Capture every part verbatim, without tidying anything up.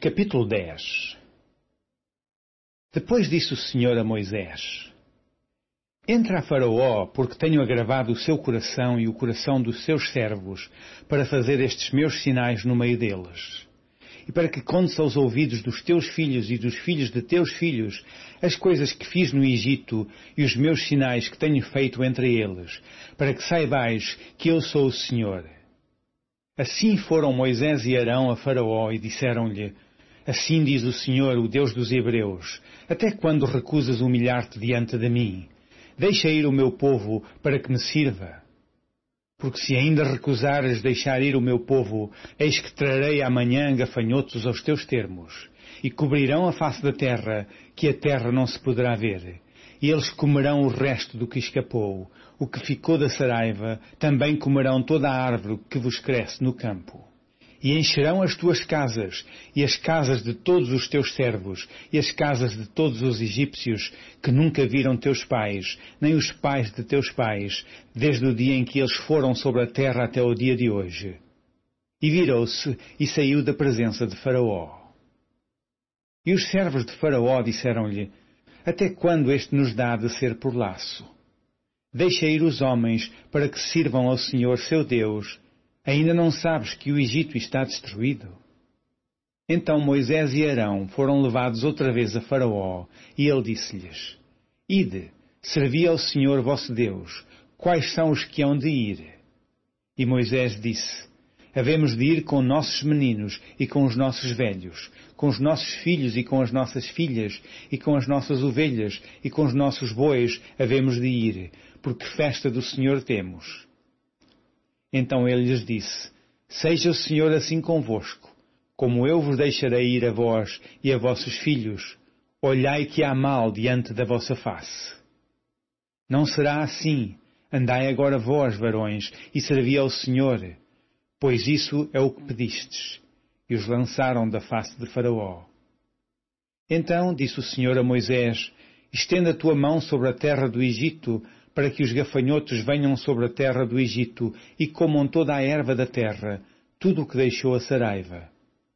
Capítulo dez. Depois disse o Senhor a Moisés: Entra a Faraó, porque tenho agravado o seu coração e o coração dos seus servos, para fazer estes meus sinais no meio deles, e para que contes aos ouvidos dos teus filhos e dos filhos de teus filhos as coisas que fiz no Egito e os meus sinais que tenho feito entre eles, para que saibais que eu sou o Senhor. Assim foram Moisés e Arão a Faraó e disseram-lhe: Assim diz o Senhor, o Deus dos Hebreus: Até quando recusas humilhar-te diante de mim? Deixa ir o meu povo para que me sirva. Porque se ainda recusares deixar ir o meu povo, eis que trarei amanhã gafanhotos aos teus termos, e cobrirão a face da terra, que a terra não se poderá ver. E eles comerão o resto do que escapou, o que ficou da saraiva, também comerão toda a árvore que vos cresce no campo. E encherão as tuas casas, e as casas de todos os teus servos, e as casas de todos os egípcios, que nunca viram teus pais, nem os pais de teus pais, desde o dia em que eles foram sobre a terra até o dia de hoje. E virou-se, e saiu da presença de Faraó. E os servos de Faraó disseram-lhe: Até quando este nos dá de ser por laço? Deixa ir os homens, para que sirvam ao Senhor seu Deus. Ainda não sabes que o Egito está destruído? Então Moisés e Arão foram levados outra vez a Faraó, e ele disse-lhes: Ide, servi ao Senhor vosso Deus, quais são os que hão de ir? E Moisés disse: Havemos de ir com nossos meninos e com os nossos velhos, com os nossos filhos e com as nossas filhas, e com as nossas ovelhas e com os nossos bois havemos de ir, porque festa do Senhor temos. Então ele lhes disse: Seja o Senhor assim convosco, como eu vos deixarei ir a vós e a vossos filhos, olhai que há mal diante da vossa face. Não será assim, andai agora vós, varões, e servi ao Senhor, pois isso é o que pedistes. E os lançaram da face de Faraó. Então disse o Senhor a Moisés: Estenda a tua mão sobre a terra do Egito, para que os gafanhotos venham sobre a terra do Egito e comam toda a erva da terra, tudo o que deixou a saraiva.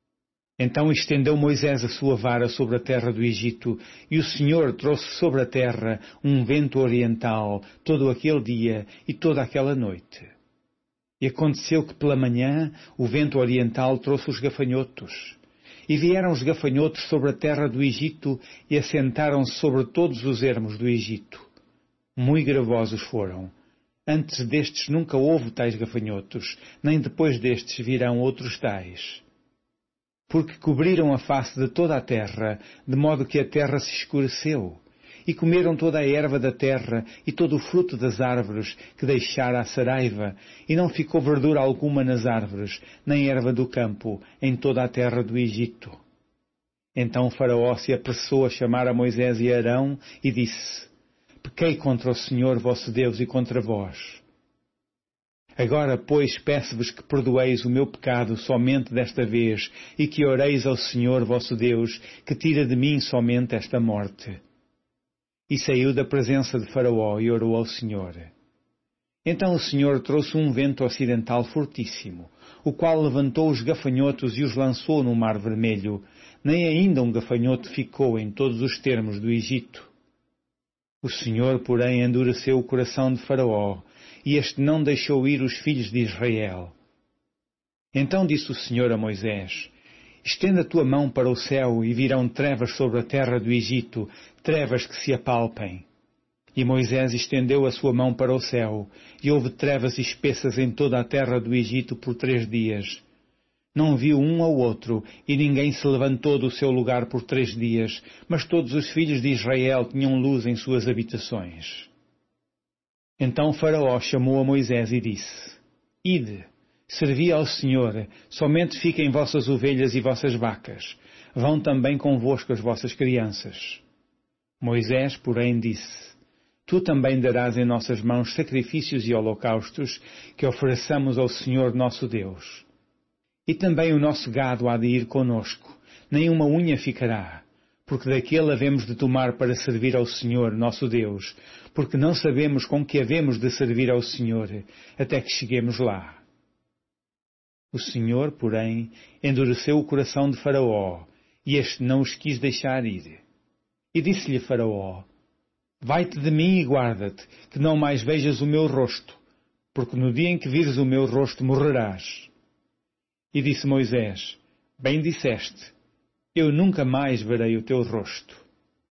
Então estendeu Moisés a sua vara sobre a terra do Egito, e o Senhor trouxe sobre a terra um vento oriental todo aquele dia e toda aquela noite. E aconteceu que pela manhã o vento oriental trouxe os gafanhotos. E vieram os gafanhotos sobre a terra do Egito e assentaram-se sobre todos os ermos do Egito. Muito gravosos foram. Antes destes nunca houve tais gafanhotos, nem depois destes virão outros tais. Porque cobriram a face de toda a terra, de modo que a terra se escureceu, e comeram toda a erva da terra e todo o fruto das árvores que deixara a saraiva, e não ficou verdura alguma nas árvores, nem erva do campo, em toda a terra do Egito. Então Faraó se apressou a chamar a Moisés e Arão e disse: Pequei contra o Senhor vosso Deus e contra vós. Agora, pois, peço-vos que perdoeis o meu pecado somente desta vez, e que oreis ao Senhor vosso Deus, que tira de mim somente esta morte. E saiu da presença de Faraó e orou ao Senhor. Então o Senhor trouxe um vento ocidental fortíssimo, o qual levantou os gafanhotos e os lançou no Mar Vermelho. Nem ainda um gafanhoto ficou em todos os termos do Egito. O Senhor, porém, endureceu o coração de Faraó, e este não deixou ir os filhos de Israel. Então disse o Senhor a Moisés: Estenda a tua mão para o céu, e virão trevas sobre a terra do Egito, trevas que se apalpem. E Moisés estendeu a sua mão para o céu, e houve trevas espessas em toda a terra do Egito por três dias. Não viu um ao outro, e ninguém se levantou do seu lugar por três dias, mas todos os filhos de Israel tinham luz em suas habitações. Então Faraó chamou a Moisés e disse: Ide, servi ao Senhor, somente fiquem vossas ovelhas e vossas vacas, vão também convosco as vossas crianças. Moisés, porém, disse: Tu também darás em nossas mãos sacrifícios e holocaustos que ofereçamos ao Senhor nosso Deus. E também o nosso gado há de ir conosco, nem uma unha ficará, porque daquele havemos de tomar para servir ao Senhor, nosso Deus, porque não sabemos com que havemos de servir ao Senhor, até que cheguemos lá. O Senhor, porém, endureceu o coração de Faraó, E este não os quis deixar ir. E disse-lhe Faraó: vai-te de mim e guarda-te, que não mais vejas o meu rosto, porque no dia em que vires o meu rosto morrerás. E disse Moisés: bem disseste, eu nunca mais verei o teu rosto.